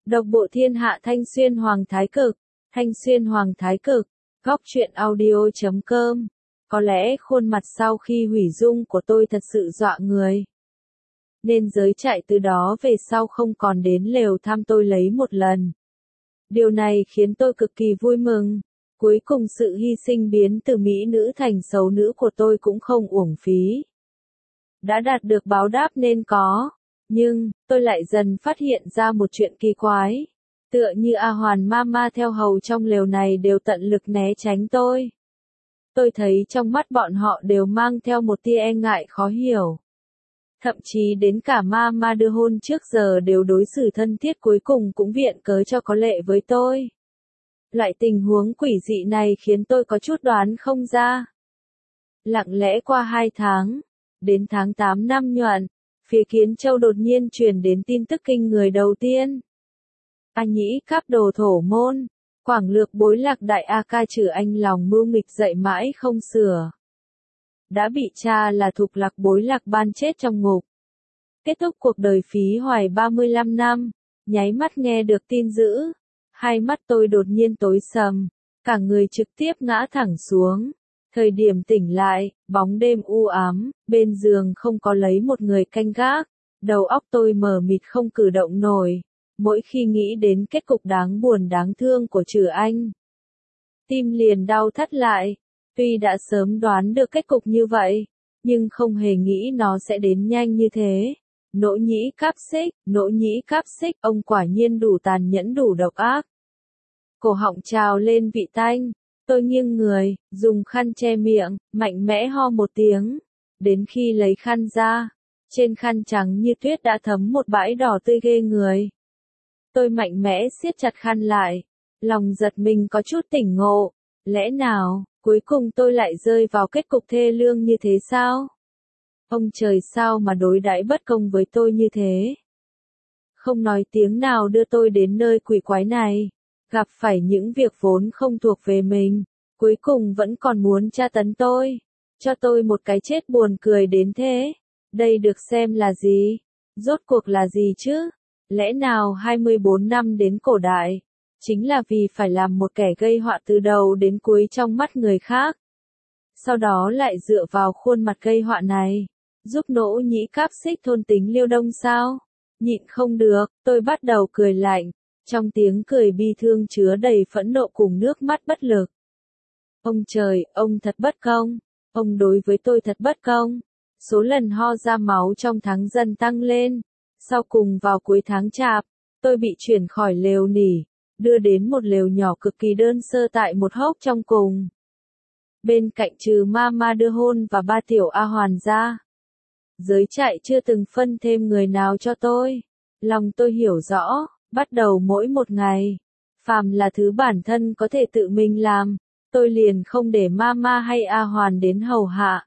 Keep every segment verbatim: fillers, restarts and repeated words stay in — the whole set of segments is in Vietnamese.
Độc bộ thiên hạ Thanh Xuyên Hoàng Thái Cực, Thanh Xuyên Hoàng Thái Cực, góc truyện audio chấm com. Có lẽ khuôn mặt sau khi hủy dung của tôi thật sự dọa người. Nên giới chạy từ đó về sau không còn đến lều thăm tôi lấy một lần. Điều này khiến tôi cực kỳ vui mừng. Cuối cùng sự hy sinh biến từ mỹ nữ thành xấu nữ của tôi cũng không uổng phí. Đã đạt được báo đáp nên có. Nhưng, tôi lại dần phát hiện ra một chuyện kỳ quái. Tựa như A Hoàn Mama theo hầu trong lều này đều tận lực né tránh tôi. Tôi thấy trong mắt bọn họ đều mang theo một tia e ngại khó hiểu. Thậm chí đến cả Mama đưa hôn trước giờ đều đối xử thân thiết, cuối cùng cũng viện cớ cho có lệ với tôi. Loại tình huống quỷ dị này khiến tôi có chút đoán không ra. Lặng lẽ qua hai tháng, đến tháng tám năm Nhuận, phía Kiến Châu đột nhiên truyền đến tin tức kinh người đầu tiên. A Nhĩ Cáp đồ thổ môn, quảng lược bối lạc đại A Ca trừ anh lòng mưu nghịch dậy mãi không sửa. Đã bị cha là Thục Lạc bối lạc ban chết trong ngục. Kết thúc cuộc đời phí hoài ba mươi lăm năm, nháy mắt nghe được tin dữ. Hai mắt tôi đột nhiên tối sầm, cả người trực tiếp ngã thẳng xuống. Thời điểm tỉnh lại, bóng đêm u ám, bên giường không có lấy một người canh gác. Đầu óc tôi mờ mịt không cử động nổi. Mỗi khi nghĩ đến kết cục đáng buồn đáng thương của Trừ Anh, tim liền đau thắt lại. Tuy đã sớm đoán được kết cục như vậy, nhưng không hề nghĩ nó sẽ đến nhanh như thế. Nỗ Nhĩ Cáp Xích, Nỗ Nhĩ Cáp Xích, ông quả nhiên đủ tàn nhẫn đủ độc ác. Cổ họng trào lên vị tanh, tôi nghiêng người, dùng khăn che miệng, mạnh mẽ ho một tiếng. Đến khi lấy khăn ra, trên khăn trắng như tuyết đã thấm một bãi đỏ tươi ghê người. Tôi mạnh mẽ siết chặt khăn lại, lòng giật mình có chút tỉnh ngộ. Lẽ nào, cuối cùng tôi lại rơi vào kết cục thê lương như thế sao? Ông trời sao mà đối đãi bất công với tôi như thế? Không nói tiếng nào đưa tôi đến nơi quỷ quái này, gặp phải những việc vốn không thuộc về mình, cuối cùng vẫn còn muốn tra tấn tôi, cho tôi một cái chết buồn cười đến thế. Đây được xem là gì? Rốt cuộc là gì chứ? Lẽ nào hai mươi bốn năm đến cổ đại, chính là vì phải làm một kẻ gây họa từ đầu đến cuối trong mắt người khác. Sau đó lại dựa vào khuôn mặt gây họa này, giúp Nỗ Nhĩ Cáp Xích thôn tính Liêu Đông sao? Nhịn không được, tôi bắt đầu cười lạnh, trong tiếng cười bi thương chứa đầy phẫn nộ cùng nước mắt bất lực. Ông trời, ông thật bất công, ông đối với tôi thật bất công. Số lần ho ra máu trong tháng dần tăng lên, sau cùng vào cuối tháng Chạp, tôi bị chuyển khỏi lều nỉ, đưa đến một lều nhỏ cực kỳ đơn sơ tại một hốc trong cùng. Bên cạnh trừ Mama đưa hôn và ba tiểu A Hoàn ra, giới chạy chưa từng phân thêm người nào cho tôi. Lòng tôi hiểu rõ, bắt đầu mỗi một ngày, phàm là thứ bản thân có thể tự mình làm, tôi liền không để Mama hay A Hoàn đến hầu hạ.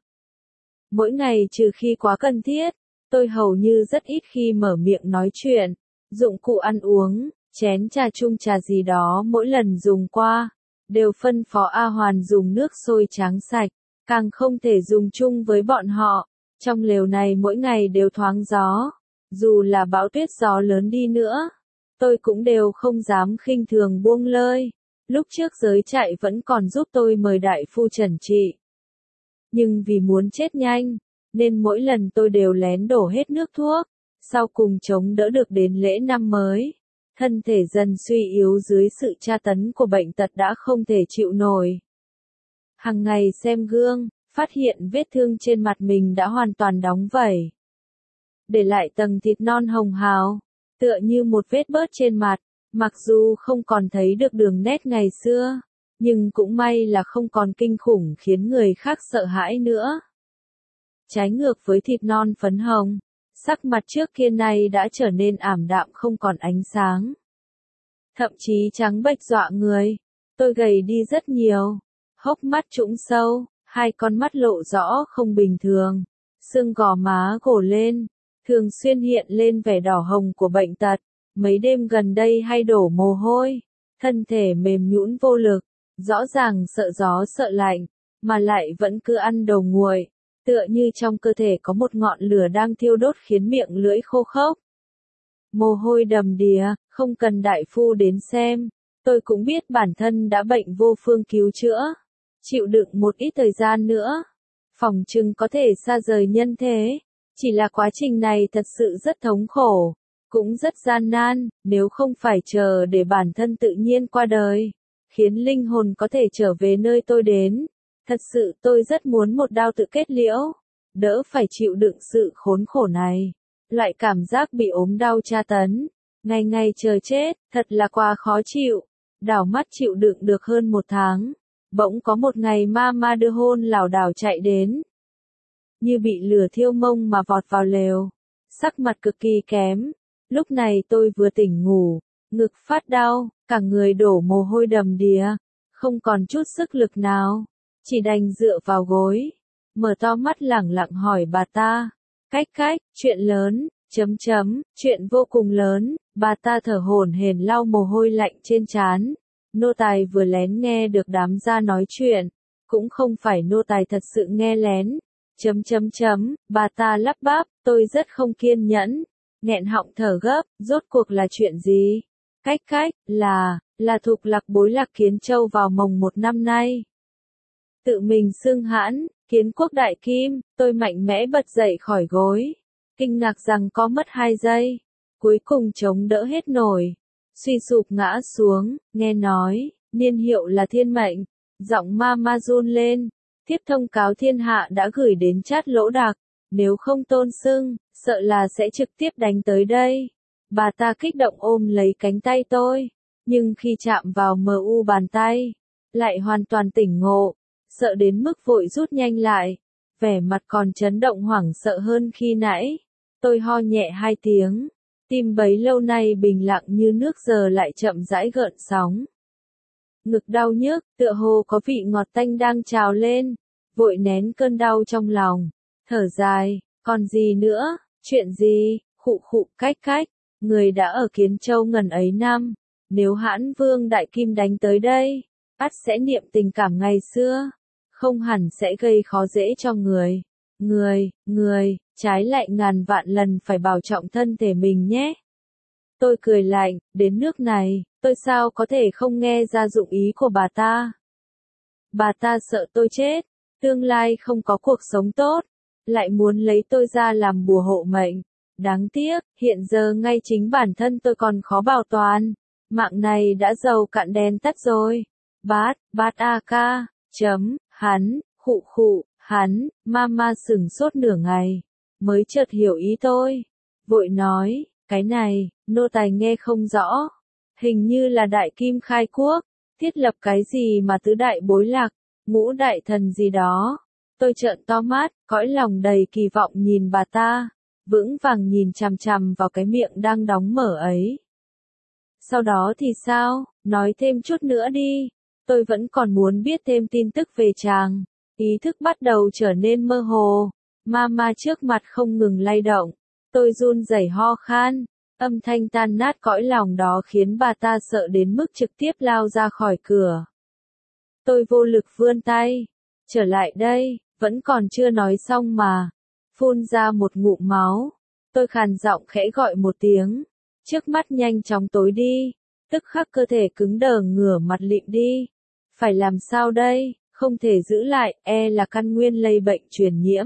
Mỗi ngày trừ khi quá cần thiết, tôi hầu như rất ít khi mở miệng nói chuyện. Dụng cụ ăn uống, chén trà chung trà gì đó mỗi lần dùng qua, đều phân phó A Hoàn dùng nước sôi tráng sạch, càng không thể dùng chung với bọn họ. Trong lều này mỗi ngày đều thoáng gió, dù là bão tuyết gió lớn đi nữa, tôi cũng đều không dám khinh thường buông lơi. Lúc trước giới chạy vẫn còn giúp tôi mời đại phu trần trị. Nhưng vì muốn chết nhanh, nên mỗi lần tôi đều lén đổ hết nước thuốc, sau cùng chống đỡ được đến lễ năm mới. Thân thể dần suy yếu dưới sự tra tấn của bệnh tật đã không thể chịu nổi. Hằng ngày xem gương, phát hiện vết thương trên mặt mình đã hoàn toàn đóng vảy, để lại tầng thịt non hồng hào, tựa như một vết bớt trên mặt. Mặc dù không còn thấy được đường nét ngày xưa, nhưng cũng may là không còn kinh khủng khiến người khác sợ hãi nữa. Trái ngược với thịt non phấn hồng, sắc mặt trước kia này đã trở nên ảm đạm không còn ánh sáng. Thậm chí trắng bệch dọa người, tôi gầy đi rất nhiều, hốc mắt trũng sâu, hai con mắt lộ rõ không bình thường, xương gò má gồ lên, thường xuyên hiện lên vẻ đỏ hồng của bệnh tật. Mấy đêm gần đây hay đổ mồ hôi, thân thể mềm nhũn vô lực, rõ ràng sợ gió sợ lạnh, mà lại vẫn cứ ăn đồ nguội, tựa như trong cơ thể có một ngọn lửa đang thiêu đốt khiến miệng lưỡi khô khốc. Mồ hôi đầm đìa, Không cần đại phu đến xem, tôi cũng biết bản thân đã bệnh vô phương cứu chữa. Chịu đựng một ít thời gian nữa, phỏng chừng có thể xa rời nhân thế. Chỉ là quá trình này thật sự rất thống khổ, cũng rất gian nan, nếu không phải chờ để bản thân tự nhiên qua đời, khiến linh hồn có thể trở về nơi tôi đến. Thật sự tôi rất muốn một đao tự kết liễu, đỡ phải chịu đựng sự khốn khổ này. Loại cảm giác bị ốm đau tra tấn, ngày ngày chờ chết, thật là quá khó chịu. Đảo mắt chịu đựng được hơn một tháng, bỗng có một ngày mama đưa hôn lảo đảo chạy đến. Như bị lửa thiêu mông mà vọt vào lều, sắc mặt cực kỳ kém. Lúc này tôi vừa tỉnh ngủ, ngực phát đau, cả người đổ mồ hôi đầm đìa, không còn chút sức lực nào, chỉ đành dựa vào gối, mở to mắt lẳng lặng hỏi bà ta. Cách cách, chuyện lớn, chấm chấm, chuyện vô cùng lớn. Bà ta thở hổn hển lau mồ hôi lạnh trên trán. Nô tài vừa lén nghe được đám gia nói chuyện, cũng không phải nô tài thật sự nghe lén. Chấm chấm chấm, bà ta lắp bắp, tôi rất không kiên nhẫn, nghẹn họng thở gấp, rốt cuộc là chuyện gì? Cách cách, là, là Thục Lạc bối Lạc Kiến Châu vào mồng một năm nay. Tự mình xưng hãn, Kiến Quốc Đại Kim, tôi mạnh mẽ bật dậy khỏi gối, kinh ngạc rằng có mất hai giây, cuối cùng chống đỡ hết nổi, suy sụp ngã xuống, nghe nói, niên hiệu là thiên mệnh, giọng ma ma run lên, tiếp thông cáo thiên hạ đã gửi đến Trát Lỗ Đạc, nếu không tôn xưng, sợ là sẽ trực tiếp đánh tới đây. Bà ta kích động ôm lấy cánh tay tôi, nhưng khi chạm vào mờ u bàn tay, lại hoàn toàn tỉnh ngộ, sợ đến mức vội rút nhanh lại, vẻ mặt còn chấn động hoảng sợ hơn khi nãy. Tôi ho nhẹ hai tiếng, tim bấy lâu nay bình lặng như nước giờ lại chậm rãi gợn sóng. Ngực đau nhức, tựa hồ có vị ngọt tanh đang trào lên, vội nén cơn đau trong lòng, thở dài, còn gì nữa, chuyện gì, khụ khụ cách cách, người đã ở Kiến Châu ngần ấy năm, nếu Hãn Vương Đại Kim đánh tới đây, ắt sẽ niệm tình cảm ngày xưa, không hẳn sẽ gây khó dễ cho người, người, người, trái lại ngàn vạn lần phải bảo trọng thân thể mình nhé. Tôi cười lạnh, đến nước này, tôi sao có thể không nghe ra dụng ý của bà ta. Bà ta sợ tôi chết, tương lai không có cuộc sống tốt, lại muốn lấy tôi ra làm bùa hộ mệnh. Đáng tiếc, hiện giờ ngay chính bản thân tôi còn khó bảo toàn. Mạng này đã dầu cạn đèn tắt rồi. Bát, bát a ca, chấm, hắn, khụ khụ, hắn, mama sửng sốt nửa ngày, mới chợt hiểu ý tôi. Vội nói, cái này, nô tài nghe không rõ. Hình như là Đại Kim khai quốc, thiết lập cái gì mà tứ đại bối lạc, ngũ đại thần gì đó. Tôi trợn to mắt, cõi lòng đầy kỳ vọng nhìn bà ta, vững vàng nhìn chằm chằm vào cái miệng đang đóng mở ấy. Sau đó thì sao, nói thêm chút nữa đi, tôi vẫn còn muốn biết thêm tin tức về chàng. Ý thức bắt đầu trở nên mơ hồ, mama trước mặt không ngừng lay động, tôi run rẩy ho khan, âm thanh tan nát cõi lòng đó khiến bà ta sợ đến mức trực tiếp lao ra khỏi cửa. Tôi vô lực vươn tay, trở lại đây, vẫn còn chưa nói xong mà, phun ra một ngụm máu, tôi khàn giọng khẽ gọi một tiếng, trước mắt nhanh chóng tối đi, tức khắc cơ thể cứng đờ ngửa mặt lịm đi, phải làm sao đây, không thể giữ lại, e là căn nguyên lây bệnh truyền nhiễm.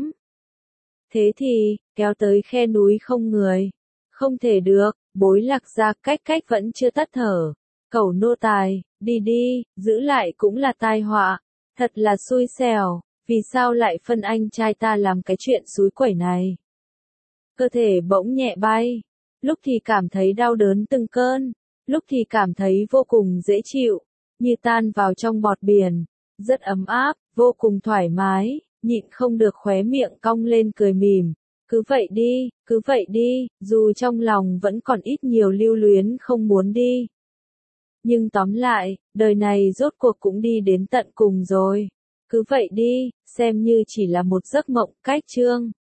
Thế thì, kéo tới khe núi không người, không thể được, bối Lạc gia cách cách vẫn chưa tắt thở, cầu nô tài, đi đi, giữ lại cũng là tai họa, thật là xui xẻo, vì sao lại phân anh trai ta làm cái chuyện xúi quẩy này. Cơ thể bỗng nhẹ bay, lúc thì cảm thấy đau đớn từng cơn, lúc thì cảm thấy vô cùng dễ chịu, như tan vào trong bọt biển, rất ấm áp, vô cùng thoải mái, nhịn không được khóe miệng cong lên cười mỉm. Cứ vậy đi, cứ vậy đi, dù trong lòng vẫn còn ít nhiều lưu luyến không muốn đi. Nhưng tóm lại, đời này rốt cuộc cũng đi đến tận cùng rồi. Cứ vậy đi, xem như chỉ là một giấc mộng cách chương.